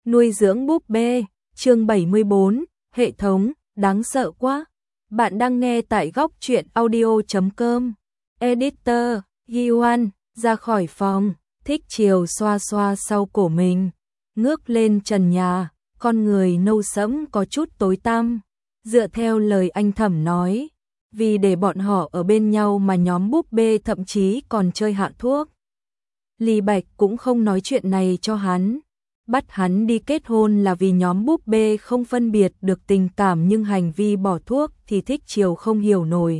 Nuôi dưỡng búp bê, chương 74, hệ thống, đáng sợ quá. Bạn đang nghe tại góc truyện audio.com. Editor, Gioan, ra khỏi phòng, Thích Chiều xoa xoa sau cổ mình, ngước lên trần nhà, con người nâu sẫm có chút tối tăm. Dựa theo lời anh Thẩm nói, vì để bọn họ ở bên nhau mà nhóm búp bê thậm chí còn chơi hạ thuốc. Lý Bạch cũng không nói chuyện này cho hắn. Bắt hắn đi kết hôn là vì nhóm búp bê không phân biệt được tình cảm, nhưng hành vi bỏ thuốc thì Thích Chiều không hiểu nổi.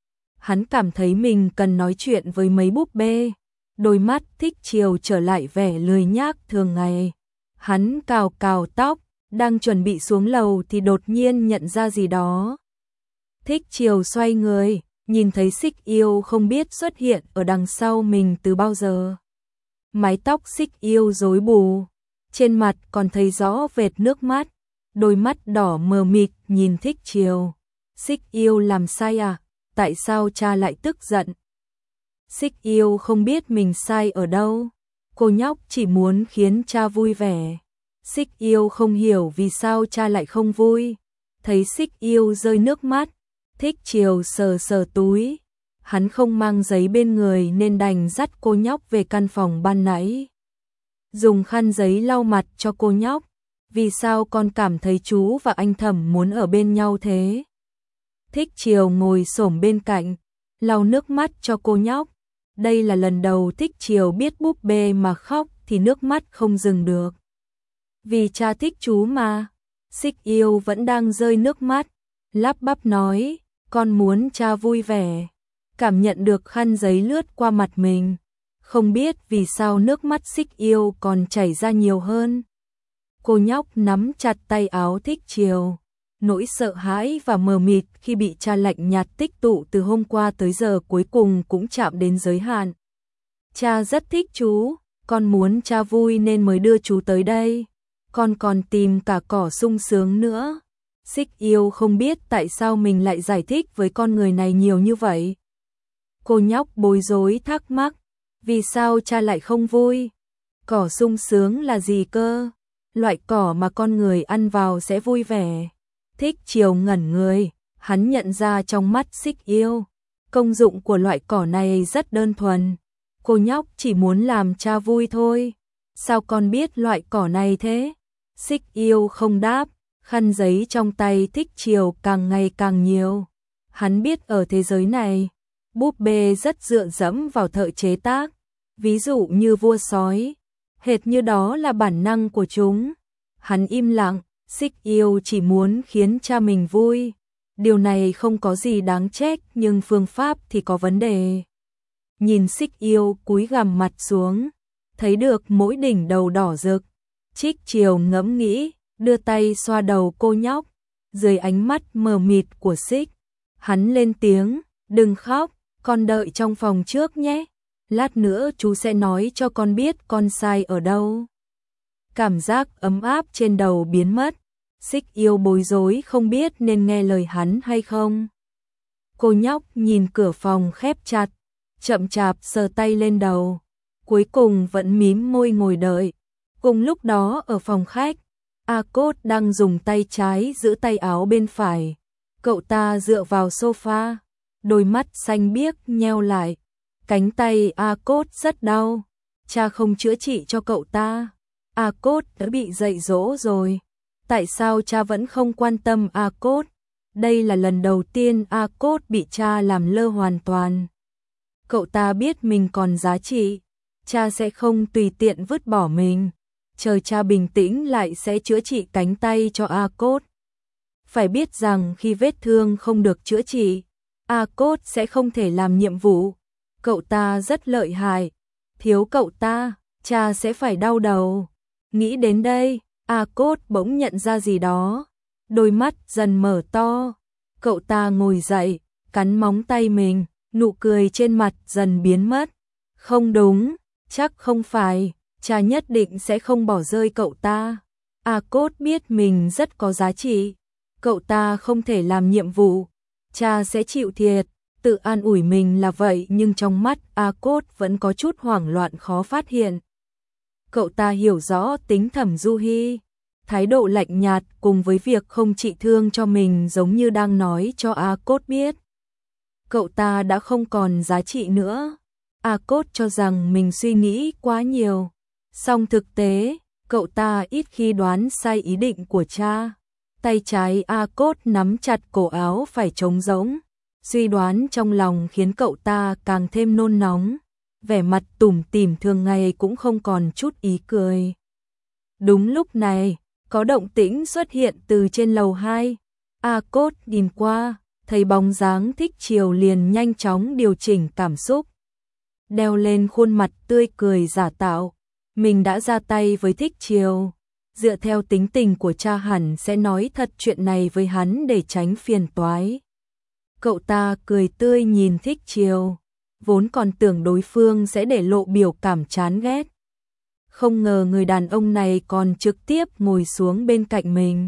Hắn cảm thấy mình cần nói chuyện với mấy búp bê. Đôi mắt Thích Chiều trở lại vẻ lười nhác thường ngày. Hắn cào cào tóc, đang chuẩn bị xuống lầu thì đột nhiên nhận ra gì đó. Thích Chiều xoay người, nhìn thấy Xích Yêu không biết xuất hiện ở đằng sau mình từ bao giờ. Mái tóc Xích Yêu rối bù, trên mặt còn thấy rõ vệt nước mắt, đôi mắt đỏ mờ mịt nhìn Thích Chiều. Xích Yêu làm sai à? Tại sao cha lại tức giận? Xích Yêu không biết mình sai ở đâu, cô nhóc chỉ muốn khiến cha vui vẻ. Xích Yêu không hiểu vì sao cha lại không vui. Thấy Xích Yêu rơi nước mắt, Thích Chiều sờ sờ túi. Hắn không mang giấy bên người nên đành dắt cô nhóc về căn phòng ban nãy. Dùng khăn giấy lau mặt cho cô nhóc. Vì sao con cảm thấy chú và anh Thẩm muốn ở bên nhau thế? Thích Chiều ngồi xổm bên cạnh, lau nước mắt cho cô nhóc. Đây là lần đầu Thích Chiều biết búp bê mà khóc thì nước mắt không dừng được. Vì cha thích chú mà. Xích Yêu vẫn đang rơi nước mắt, lắp bắp nói, con muốn cha vui vẻ. Cảm nhận được khăn giấy lướt qua mặt mình, không biết vì sao nước mắt Xích Yêu còn chảy ra nhiều hơn. Cô nhóc nắm chặt tay áo Thích Chiều, nỗi sợ hãi và mờ mịt khi bị cha lạnh nhạt tích tụ từ hôm qua tới giờ cuối cùng cũng chạm đến giới hạn. Cha rất thích chú, con muốn cha vui nên mới đưa chú tới đây. Con còn tìm cả cỏ sung sướng nữa. Xích Yêu không biết tại sao mình lại giải thích với con người này nhiều như vậy. Cô nhóc bối rối thắc mắc, vì sao cha lại không vui? Cỏ sung sướng là gì cơ? Loại cỏ mà con người ăn vào sẽ vui vẻ. Thích Chiều ngẩn người, hắn nhận ra trong mắt Xích Yêu, công dụng của loại cỏ này rất đơn thuần. Cô nhóc chỉ muốn làm cha vui thôi. Sao con biết loại cỏ này thế? Xích Yêu không đáp, khăn giấy trong tay Thích Chiều càng ngày càng nhiều. Hắn biết ở thế giới này, búp bê rất dựa dẫm vào thợ chế tác, ví dụ như vua sói, hệt như đó là bản năng của chúng. Hắn im lặng, Xích Yêu chỉ muốn khiến cha mình vui. Điều này không có gì đáng trách nhưng phương pháp thì có vấn đề. Nhìn Xích Yêu cúi gằm mặt xuống, thấy được mỗi đỉnh đầu đỏ rực. Thích Chiều ngẫm nghĩ, đưa tay xoa đầu cô nhóc. Dưới ánh mắt mờ mịt của Xích, hắn lên tiếng, đừng khóc, con đợi trong phòng trước nhé. Lát nữa chú sẽ nói cho con biết con sai ở đâu. Cảm giác ấm áp trên đầu biến mất. Xích Yêu bối rối không biết nên nghe lời hắn hay không. Cô nhóc nhìn cửa phòng khép chặt, chậm chạp sờ tay lên đầu, cuối cùng vẫn mím môi ngồi đợi. Cùng lúc đó ở phòng khách, A Cốt đang dùng tay trái giữ tay áo bên phải. Cậu ta dựa vào sofa, đôi mắt xanh biếc nheo lại. Cánh tay A Cốt rất đau. Cha không chữa trị cho cậu ta. A Cốt đã bị dạy dỗ rồi. Tại sao cha vẫn không quan tâm A Cốt? Đây là lần đầu tiên A Cốt bị cha làm lơ hoàn toàn. Cậu ta biết mình còn giá trị. Cha sẽ không tùy tiện vứt bỏ mình. Chờ cha bình tĩnh lại sẽ chữa trị cánh tay cho A Cốt. Phải biết rằng khi vết thương không được chữa trị, A Cốt sẽ không thể làm nhiệm vụ. Cậu ta rất lợi hại. Thiếu cậu ta, cha sẽ phải đau đầu. Nghĩ đến đây, A Cốt bỗng nhận ra gì đó. Đôi mắt dần mở to. Cậu ta ngồi dậy, cắn móng tay mình, nụ cười trên mặt dần biến mất. Không đúng, chắc không phải. Cha nhất định sẽ không bỏ rơi cậu ta. A Cốt biết mình rất có giá trị. Cậu ta không thể làm nhiệm vụ. Cha sẽ chịu thiệt. Tự an ủi mình là vậy nhưng trong mắt A Cốt vẫn có chút hoảng loạn khó phát hiện. Cậu ta hiểu rõ tính Thẩm Du Hi. Thái độ lạnh nhạt cùng với việc không trị thương cho mình giống như đang nói cho A Cốt biết. Cậu ta đã không còn giá trị nữa. A Cốt cho rằng mình suy nghĩ quá nhiều. Song thực tế, cậu ta ít khi đoán sai ý định của cha. Tay trái A Cốt nắm chặt cổ áo phải trống rỗng. Suy đoán trong lòng khiến cậu ta càng thêm nôn nóng. Vẻ mặt tủm tỉm thường ngày cũng không còn chút ý cười. Đúng lúc này, có động tĩnh xuất hiện từ trên lầu 2. A Cốt nhìn qua, thấy bóng dáng Thích Chiều liền nhanh chóng điều chỉnh cảm xúc. Đeo lên khuôn mặt tươi cười giả tạo. Mình đã ra tay với Thích Chiều. Dựa theo tính tình của cha hẳn sẽ nói thật chuyện này với hắn để tránh phiền toái. Cậu ta cười tươi nhìn Thích Chiều. Vốn còn tưởng đối phương sẽ để lộ biểu cảm chán ghét. Không ngờ người đàn ông này còn trực tiếp ngồi xuống bên cạnh mình.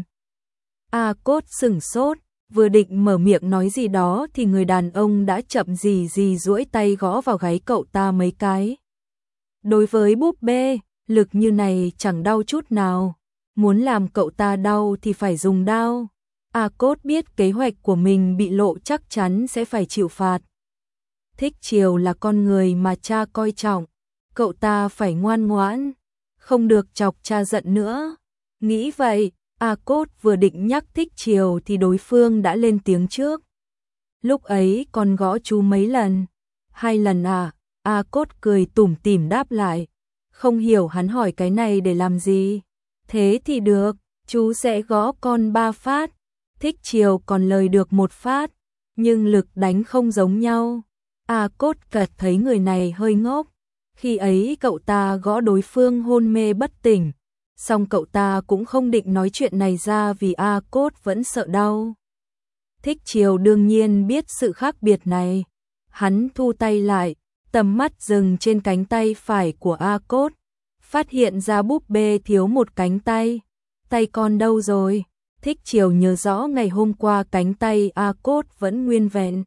A Cốt sửng sốt, vừa định mở miệng nói gì đó thì người đàn ông đã chậm gì gì duỗi tay gõ vào gáy cậu ta mấy cái. Đối với búp bê, lực như này chẳng đau chút nào. Muốn làm cậu ta đau thì phải dùng dao. A Cốt biết kế hoạch của mình bị lộ chắc chắn sẽ phải chịu phạt. Thích Chiều là con người mà cha coi trọng. Cậu ta phải ngoan ngoãn, không được chọc cha giận nữa. Nghĩ vậy, A Cốt vừa định nhắc Thích Chiều thì đối phương đã lên tiếng trước. Lúc ấy còn gõ chú mấy lần? 2 lần à? A Cốt cười tủm tỉm đáp lại. Không hiểu hắn hỏi cái này để làm gì. Thế thì được, chú sẽ gõ con 3 phát. Thích Chiều còn lời được 1 phát, nhưng lực đánh không giống nhau. A Cốt chợt thấy người này hơi ngốc. Khi ấy cậu ta gõ đối phương hôn mê bất tỉnh. Song cậu ta cũng không định nói chuyện này ra vì A Cốt vẫn sợ đau. Thích Chiều đương nhiên biết sự khác biệt này. Hắn thu tay lại, tầm mắt dừng trên cánh tay phải của A Cốt. Phát hiện ra búp bê thiếu một cánh tay. Tay con đâu rồi? Thích Chiều nhớ rõ ngày hôm qua cánh tay A Cốt vẫn nguyên vẹn.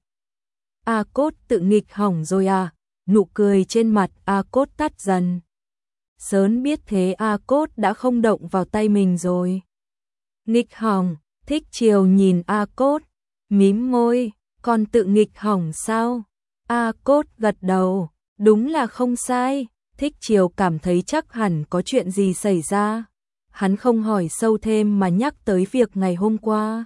A Cốt tự nghịch hỏng rồi à? Nụ cười trên mặt A Cốt tắt dần. Sớm biết thế A Cốt đã không động vào tay mình rồi. Nghịch hỏng, Thích Chiều nhìn A Cốt, mím môi, con tự nghịch hỏng sao? A Cốt gật đầu, đúng là không sai. Thích Chiều cảm thấy chắc hẳn có chuyện gì xảy ra. Hắn không hỏi sâu thêm mà nhắc tới việc ngày hôm qua.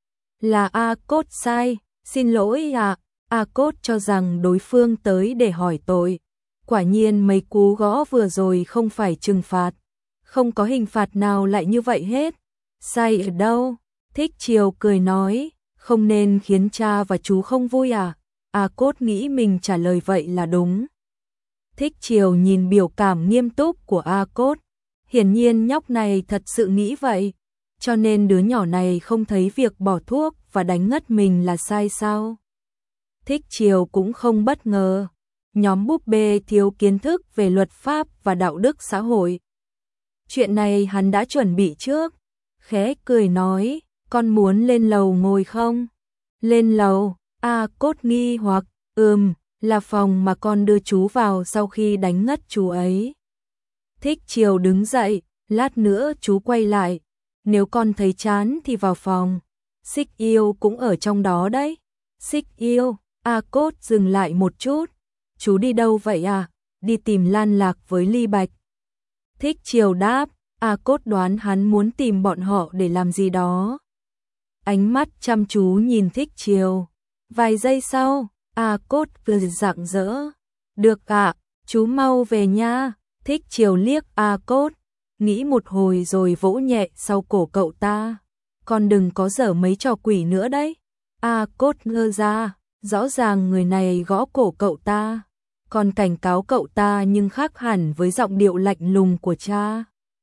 Là A Cốt sai, xin lỗi ạ. A Cốt cho rằng đối phương tới để hỏi tội. Quả nhiên mấy cú gõ vừa rồi không phải trừng phạt. Không có hình phạt nào lại như vậy hết. Sai ở đâu? Thích Chiều cười nói, không nên khiến cha và chú không vui à? A Cốt nghĩ mình trả lời vậy là đúng. Thích Chiều nhìn biểu cảm nghiêm túc của A Cốt. Hiển nhiên nhóc này thật sự nghĩ vậy. Cho nên đứa nhỏ này không thấy việc bỏ thuốc và đánh ngất mình là sai sao? Thích Chiều cũng không bất ngờ. Nhóm búp bê thiếu kiến thức về luật pháp và đạo đức xã hội. Chuyện này hắn đã chuẩn bị trước. Khẽ cười nói, con muốn lên lầu ngồi không? Lên lầu, A Cốt nghi hoặc, là phòng mà con đưa chú vào sau khi đánh ngất chú ấy. Thích Chiều đứng dậy, lát nữa chú quay lại. Nếu con thấy chán thì vào phòng. Xích Yêu cũng ở trong đó đấy. Xích Yêu, A Cốt dừng lại một chút. Chú đi đâu vậy à? Đi tìm Lan Lạc với Ly Bạch. Thích Chiều đáp, A Cốt đoán hắn muốn tìm bọn họ để làm gì đó. Ánh mắt chăm chú nhìn Thích Chiều. Vài giây sau, A Cốt vừa rạng rỡ. Được ạ, chú mau về nha. Thích Chiều liếc A Cốt, nghĩ một hồi rồi vỗ nhẹ sau cổ cậu ta. Con đừng có giở mấy trò quỷ nữa đấy. A Cốt ngơ ra, rõ ràng người này gõ cổ cậu ta. Còn cảnh cáo cậu ta nhưng khác hẳn với giọng điệu lạnh lùng của cha.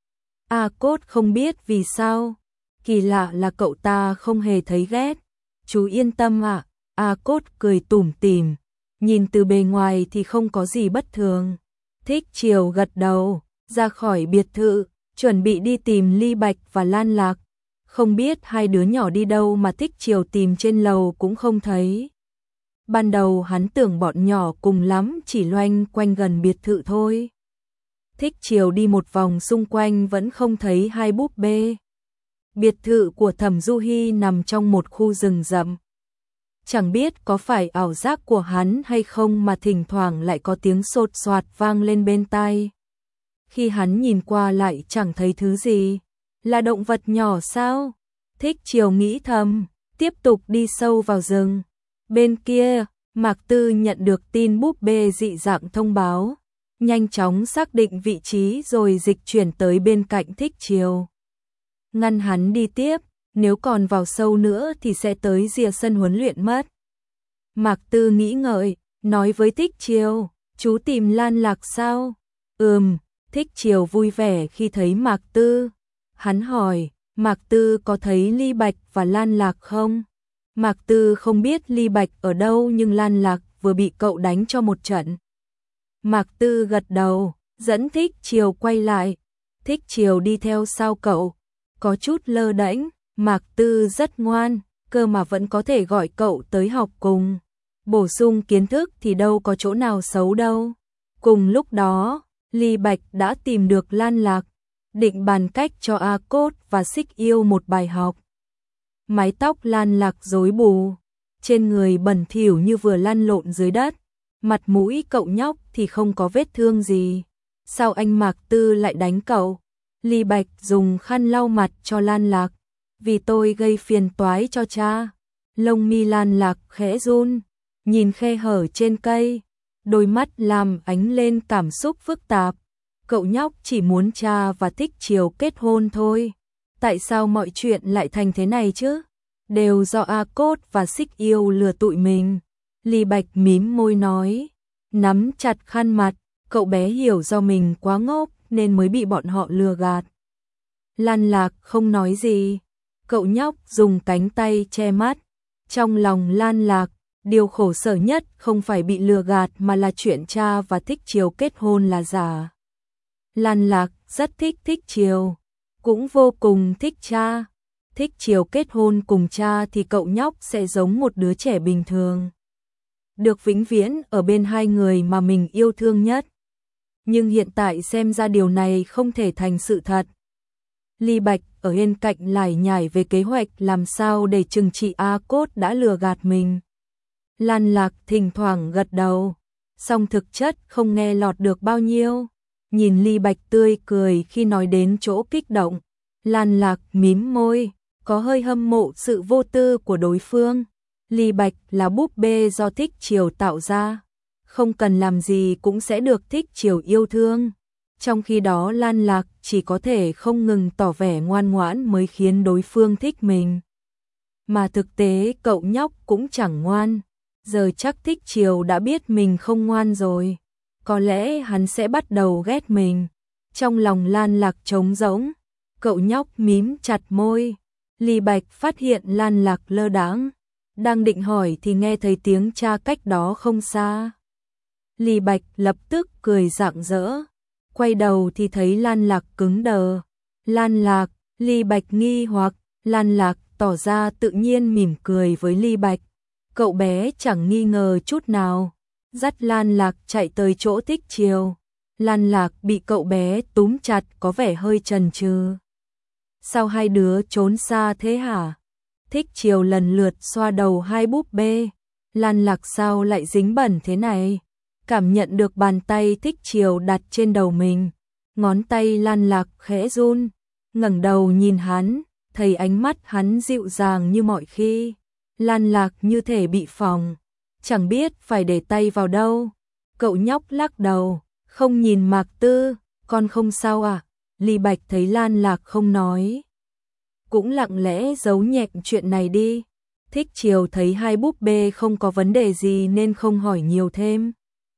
A Cốt không biết vì sao. Kỳ lạ là cậu ta không hề thấy ghét. Chú yên tâm ạ. A Cốt cười tủm tỉm. Nhìn từ bề ngoài thì không có gì bất thường. Thích Chiều gật đầu, ra khỏi biệt thự, chuẩn bị đi tìm Ly Bạch và Lan Lạc. Không biết hai đứa nhỏ đi đâu mà Thích Chiều tìm trên lầu cũng không thấy. Ban đầu hắn tưởng bọn nhỏ cùng lắm chỉ loanh quanh gần biệt thự thôi. Thích Chiều đi một vòng xung quanh vẫn không thấy hai búp bê. Biệt thự của Thẩm Du Hi nằm trong một khu rừng rậm. Chẳng biết có phải ảo giác của hắn hay không mà thỉnh thoảng lại có tiếng sột soạt vang lên bên tai. Khi hắn nhìn qua lại chẳng thấy thứ gì. Là động vật nhỏ sao? Thích Chiều nghĩ thầm, tiếp tục đi sâu vào rừng. Bên kia, Mạc Tư nhận được tin búp bê dị dạng thông báo. Nhanh chóng xác định vị trí rồi dịch chuyển tới bên cạnh Thích Chiều. Ngăn hắn đi tiếp, nếu còn vào sâu nữa thì sẽ tới rìa sân huấn luyện mất. Mạc Tư nghĩ ngợi, nói với Thích Chiều, chú tìm Lan Lạc sao? Thích Chiều vui vẻ khi thấy Mạc Tư. Hắn hỏi, Mạc Tư có thấy Ly Bạch và Lan Lạc không? Mạc Tư không biết Ly Bạch ở đâu nhưng Lan Lạc vừa bị cậu đánh cho một trận. Mạc Tư gật đầu, dẫn Thích Chiều quay lại. Thích Chiều đi theo sau cậu, có chút lơ đễnh. Mạc Tư rất ngoan, cơ mà vẫn có thể gọi cậu tới học cùng. Bổ sung kiến thức thì đâu có chỗ nào xấu đâu. Cùng lúc đó, Ly Bạch đã tìm được Lan Lạc, định bàn cách cho A Cốt và Xích Yêu một bài học. Mái tóc Lan Lạc rối bù, trên người bẩn thỉu như vừa lăn lộn dưới đất, mặt mũi cậu nhóc thì không có vết thương gì. Sao anh Mạc Tư lại đánh cậu? Ly Bạch dùng khăn lau mặt cho Lan Lạc. Vì tôi gây phiền toái cho cha. Lông mi Lan Lạc khẽ run, nhìn khe hở trên cây, đôi mắt làm ánh lên cảm xúc phức tạp. Cậu nhóc chỉ muốn cha và Thích Chiều kết hôn thôi. Tại sao mọi chuyện lại thành thế này chứ? Đều do A Cốt và Xích Yêu lừa tụi mình. Ly Bạch mím môi nói, nắm chặt khăn mặt, cậu bé hiểu do mình quá ngốc nên mới bị bọn họ lừa gạt. Lan Lạc không nói gì, cậu nhóc dùng cánh tay che mắt. Trong lòng Lan Lạc, điều khổ sở nhất không phải bị lừa gạt mà là chuyện cha và Thích Chiều kết hôn là giả. Lan Lạc rất thích Thích Chiều, cũng vô cùng thích cha. Thích Chiều kết hôn cùng cha thì cậu nhóc sẽ giống một đứa trẻ bình thường, được vĩnh viễn ở bên hai người mà mình yêu thương nhất. Nhưng hiện tại xem ra điều này không thể thành sự thật. Ly Bạch ở bên cạnh lải nhải về kế hoạch làm sao để trừng trị A Cốt đã lừa gạt mình. Lan Lạc thỉnh thoảng gật đầu, song thực chất không nghe lọt được bao nhiêu. Nhìn Ly Bạch tươi cười khi nói đến chỗ kích động, Lan Lạc mím môi, có hơi hâm mộ sự vô tư của đối phương. Ly Bạch là búp bê do Thích Chiều tạo ra, không cần làm gì cũng sẽ được Thích Chiều yêu thương. Trong khi đó Lan Lạc chỉ có thể không ngừng tỏ vẻ ngoan ngoãn mới khiến đối phương thích mình. Mà thực tế cậu nhóc cũng chẳng ngoan, giờ chắc Thích Chiều đã biết mình không ngoan rồi. Có lẽ hắn sẽ bắt đầu ghét mình. Trong lòng Lan Lạc trống rỗng, cậu nhóc mím chặt môi. Ly Bạch phát hiện Lan Lạc lơ đãng, đang định hỏi thì nghe thấy tiếng cha cách đó không xa. Ly Bạch lập tức cười rạng rỡ, quay đầu thì thấy Lan Lạc cứng đờ. Lan Lạc, Ly Bạch nghi hoặc, Lan Lạc tỏ ra tự nhiên mỉm cười với Ly Bạch. Cậu bé chẳng nghi ngờ chút nào, dắt Lan Lạc chạy tới chỗ Thích Chiều. Lan Lạc bị cậu bé túm chặt có vẻ hơi chần chừ. Sao hai đứa trốn xa thế hả? Thích Chiều lần lượt xoa đầu hai búp bê. Lan Lạc sao lại dính bẩn thế này? Cảm nhận được bàn tay Thích Chiều đặt trên đầu mình, ngón tay Lan Lạc khẽ run, ngẩng đầu nhìn hắn, thấy ánh mắt hắn dịu dàng như mọi khi. Lan Lạc như thể bị phòng, chẳng biết phải để tay vào đâu. Cậu nhóc lắc đầu, không nhìn Mạc Tư, con không sao à? Ly Bạch thấy Lan Lạc không nói, cũng lặng lẽ giấu nhẹm chuyện này đi. Thích Chiều thấy hai búp bê không có vấn đề gì nên không hỏi nhiều thêm.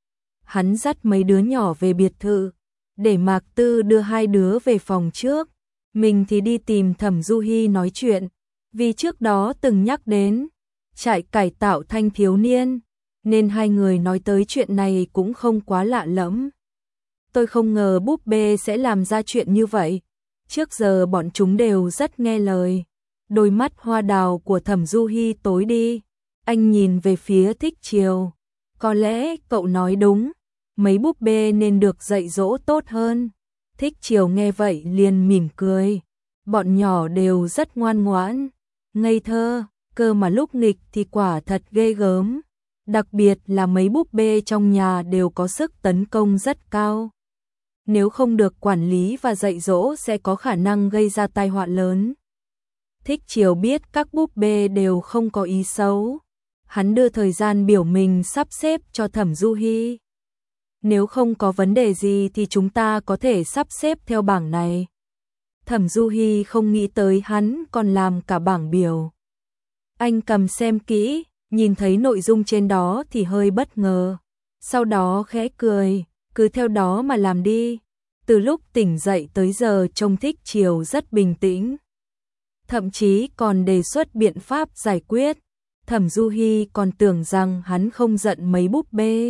Hắn dắt mấy đứa nhỏ về biệt thự, để Mạc Tư đưa hai đứa về phòng trước. Mình thì đi tìm Thẩm Du Hi nói chuyện, vì trước đó từng nhắc đến trại cải tạo thanh thiếu niên, nên hai người nói tới chuyện này cũng không quá lạ lẫm. Tôi không ngờ búp bê sẽ làm ra chuyện như vậy. Trước giờ bọn chúng đều rất nghe lời. Đôi mắt hoa đào của Thẩm Du Hi tối đi. Anh nhìn về phía Thích Chiều. Có lẽ cậu nói đúng, mấy búp bê nên được dạy dỗ tốt hơn. Thích Chiều nghe vậy liền mỉm cười. bọn nhỏ đều rất ngoan ngoãn, ngây thơ, cơ mà lúc nghịch thì quả thật ghê gớm. Đặc biệt là mấy búp bê trong nhà đều có sức tấn công rất cao. Nếu không được quản lý và dạy dỗ sẽ có khả năng gây ra tai họa lớn. Thích Chiều biết các búp bê đều không có ý xấu. Hắn đưa thời gian biểu mình sắp xếp cho Thẩm Du Hi. Nếu không có vấn đề gì thì chúng ta có thể sắp xếp theo bảng này. Thẩm Du Hi không nghĩ tới hắn còn làm cả bảng biểu. Anh cầm xem kỹ, nhìn thấy nội dung trên đó thì hơi bất ngờ. Sau đó khẽ cười, cứ theo đó mà làm đi. Từ lúc tỉnh dậy tới giờ trông Thích Chiều rất bình tĩnh. Thậm chí còn đề xuất biện pháp giải quyết. Thẩm Du Hi còn tưởng rằng hắn không giận mấy búp bê.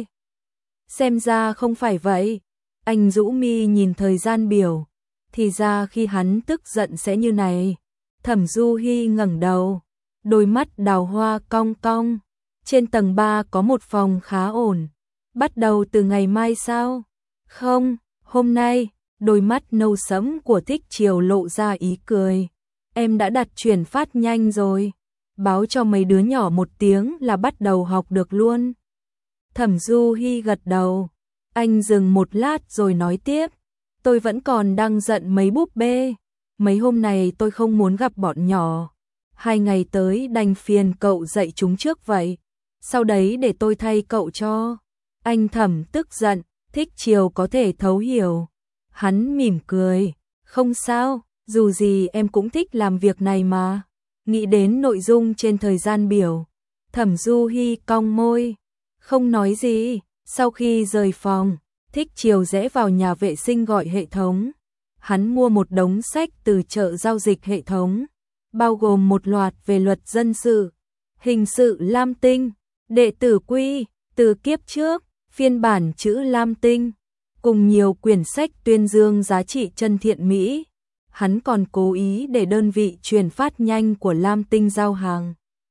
Xem ra không phải vậy. Anh rũ mi nhìn thời gian biểu. Thì ra khi hắn tức giận sẽ như này. Thẩm Du Hi ngẩng đầu, đôi mắt đào hoa cong cong. Trên tầng 3 có một phòng khá ổn. Bắt đầu từ ngày mai sao? Không, hôm nay. Đôi mắt nâu sẫm của Thích Chiều lộ ra ý cười. Em đã đặt chuyển phát nhanh rồi. Báo cho mấy đứa nhỏ một tiếng là bắt đầu học được luôn. Thẩm Du Hi gật đầu. Anh dừng một lát rồi nói tiếp. Tôi vẫn còn đang giận mấy búp bê. Mấy hôm này tôi không muốn gặp bọn nhỏ. 2 ngày tới đành phiền cậu dạy chúng trước vậy. Sau đấy để tôi thay cậu cho. Anh Thẩm tức giận, Thích Chiều có thể thấu hiểu. Hắn mỉm cười. Không sao, dù gì em cũng thích làm việc này mà. Nghĩ đến nội dung trên thời gian biểu. Thẩm Du Hi cong môi. Không nói gì. Sau khi rời phòng, Thích Chiều rẽ vào nhà vệ sinh gọi hệ thống. Hắn mua một đống sách từ chợ giao dịch hệ thống, bao gồm một loạt về luật dân sự, hình sự Lam Tinh, đệ tử quy, từ kiếp trước, phiên bản chữ Lam Tinh, cùng nhiều quyển sách tuyên dương giá trị chân thiện mỹ. Hắn còn cố ý để đơn vị truyền phát nhanh của Lam Tinh giao hàng.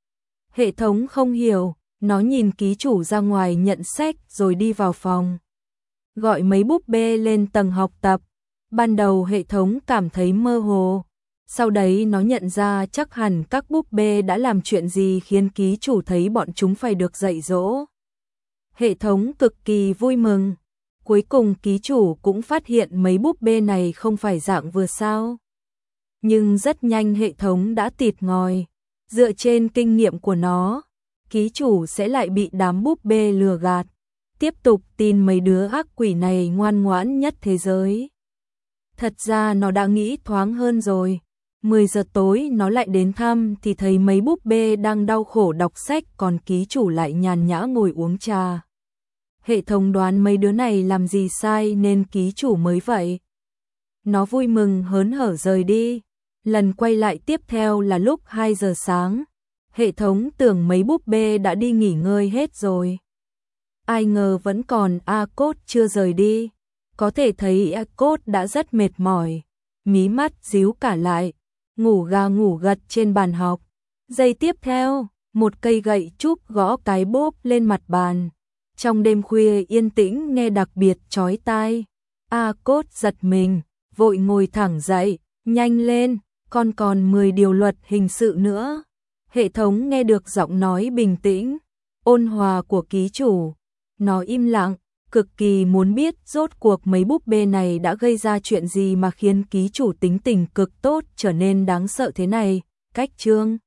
Hệ thống không hiểu, nó nhìn ký chủ ra ngoài nhận sách rồi đi vào phòng. Gọi mấy búp bê lên tầng học tập. Ban đầu hệ thống cảm thấy mơ hồ. Sau đấy nó nhận ra chắc hẳn các búp bê đã làm chuyện gì khiến ký chủ thấy bọn chúng phải được dạy dỗ. Hệ thống cực kỳ vui mừng. Cuối cùng ký chủ cũng phát hiện mấy búp bê này không phải dạng vừa sao. Nhưng rất nhanh hệ thống đã tịt ngòi. Dựa trên kinh nghiệm của nó, ký chủ sẽ lại bị đám búp bê lừa gạt. Tiếp tục tin mấy đứa ác quỷ này ngoan ngoãn nhất thế giới. Thật ra nó đã nghĩ thoáng hơn rồi. 10 giờ tối nó lại đến thăm thì thấy mấy búp bê đang đau khổ đọc sách, còn ký chủ lại nhàn nhã ngồi uống trà. Hệ thống đoán mấy đứa này làm gì sai nên ký chủ mới vậy. Nó vui mừng hớn hở rời đi. Lần quay lại tiếp theo là lúc 2 giờ sáng. Hệ thống tưởng mấy búp bê đã đi nghỉ ngơi hết rồi. Ai ngờ vẫn còn A-Cốt chưa rời đi. Có thể thấy A-Cốt đã rất mệt mỏi. Mí mắt díu cả lại. Ngủ gà ngủ gật trên bàn học. Giây tiếp theo, một cây gậy trúc gõ cái bốp lên mặt bàn. Trong đêm khuya yên tĩnh nghe đặc biệt chói tai. A-Cốt giật mình, vội ngồi thẳng dậy. Nhanh lên, con còn 10 điều luật hình sự nữa. Hệ thống nghe được giọng nói bình tĩnh, ôn hòa của ký chủ. Nó im lặng, cực kỳ muốn biết rốt cuộc mấy búp bê này đã gây ra chuyện gì mà khiến ký chủ tính tình cực tốt trở nên đáng sợ thế này. Cách chương